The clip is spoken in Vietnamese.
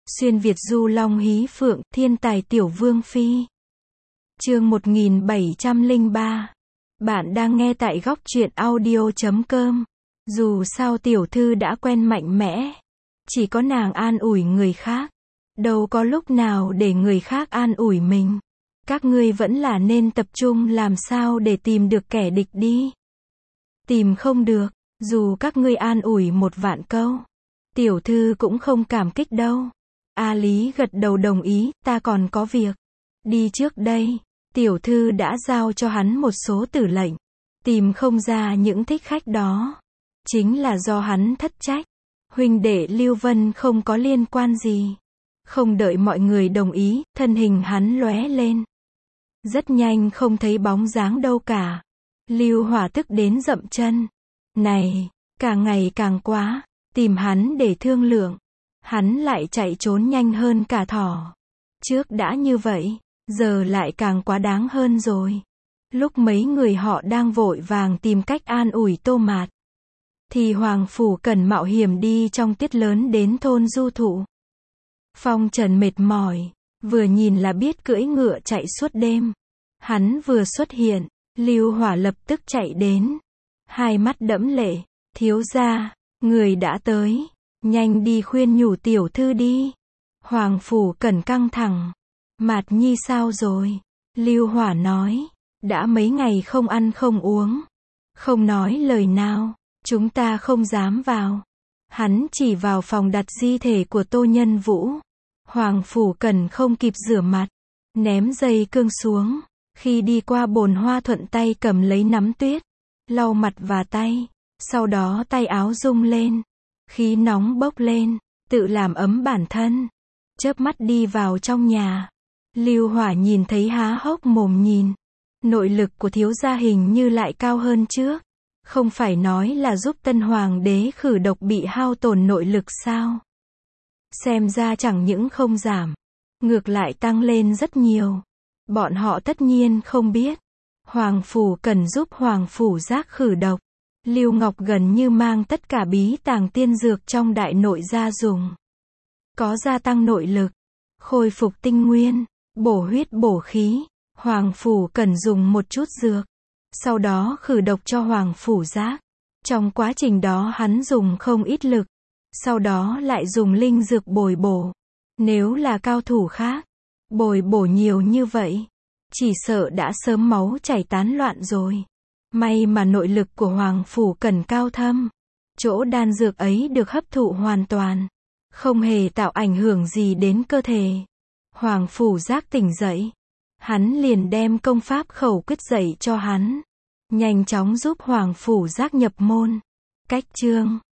Xuyên Việt du long hí phượng, thiên tài tiểu vương phi. Chương 1703. Bạn đang nghe tại góc truyện audio.com. Dù sao tiểu thư đã quen mạnh mẽ, chỉ có nàng an ủi người khác, đâu có lúc nào để người khác an ủi mình. Các ngươi vẫn là nên tập trung làm sao để tìm được kẻ địch đi. Tìm không được, dù các ngươi an ủi 1.000 câu, tiểu thư cũng không cảm kích đâu. A Lý gật đầu đồng ý, ta còn có việc. Đi trước đây, tiểu thư đã giao cho hắn một số tử lệnh. Tìm không ra những thích khách đó, chính là do hắn thất trách. Huynh đệ Lưu Vân không có liên quan gì. Không đợi mọi người đồng ý, thân hình hắn lóe lên. Rất nhanh không thấy bóng dáng đâu cả. Lưu Hỏa tức đến dậm chân. Này, càng ngày càng quá, tìm hắn để thương lượng. Hắn lại chạy trốn nhanh hơn cả thỏ. Trước đã như vậy, giờ lại càng quá đáng hơn rồi. Lúc mấy người họ đang vội vàng tìm cách an ủi Tô Mạt, thì Hoàng Phủ Cần mạo hiểm đi trong tuyết lớn đến thôn Du Thụ. Phong Trần mệt mỏi, vừa nhìn là biết cưỡi ngựa chạy suốt đêm. Hắn vừa xuất hiện, Lưu Hỏa lập tức chạy đến. Hai mắt đẫm lệ, thiếu gia, người đã tới. Nhanh đi khuyên nhủ tiểu thư đi. Hoàng Phủ Cần căng thẳng. Mạt Nhi sao rồi? Lưu Hỏa nói. Đã mấy ngày không ăn không uống, không nói lời nào, chúng ta không dám vào. Hắn chỉ vào phòng đặt di thể của Tô Nhân Vũ. Hoàng Phủ Cần không kịp rửa mặt, ném dây cương xuống. Khi đi qua bồn hoa thuận tay cầm lấy nắm tuyết, lau mặt và tay, sau đó tay áo rung lên. Khí nóng bốc lên, tự làm ấm bản thân. Chớp mắt đi vào trong nhà. Lưu Hỏa nhìn thấy há hốc mồm nhìn. Nội lực của thiếu gia hình như lại cao hơn trước. Không phải nói là giúp tân hoàng đế khử độc bị hao tổn nội lực sao? Xem ra chẳng những không giảm, ngược lại tăng lên rất nhiều. Bọn họ tất nhiên không biết. Hoàng Phủ Cần giúp Hoàng Phủ Giác khử độc. Lưu Ngọc gần như mang tất cả bí tàng tiên dược trong đại nội ra dùng. Có gia tăng nội lực, khôi phục tinh nguyên, bổ huyết bổ khí. Hoàng Phủ Cần dùng một chút dược, sau đó khử độc cho Hoàng Phủ Giác. Trong quá trình đó hắn dùng không ít lực, sau đó lại dùng linh dược bồi bổ. Nếu là cao thủ khác, bồi bổ nhiều như vậy, chỉ sợ đã sớm máu chảy tán loạn rồi. May mà nội lực của Hoàng Phủ Cần cao thâm, chỗ đan dược ấy được hấp thụ hoàn toàn, không hề tạo ảnh hưởng gì đến cơ thể. Hoàng Phủ Giác tỉnh dậy, hắn liền đem công pháp khẩu quyết dạy cho hắn, nhanh chóng giúp Hoàng Phủ Giác nhập môn. Cách chương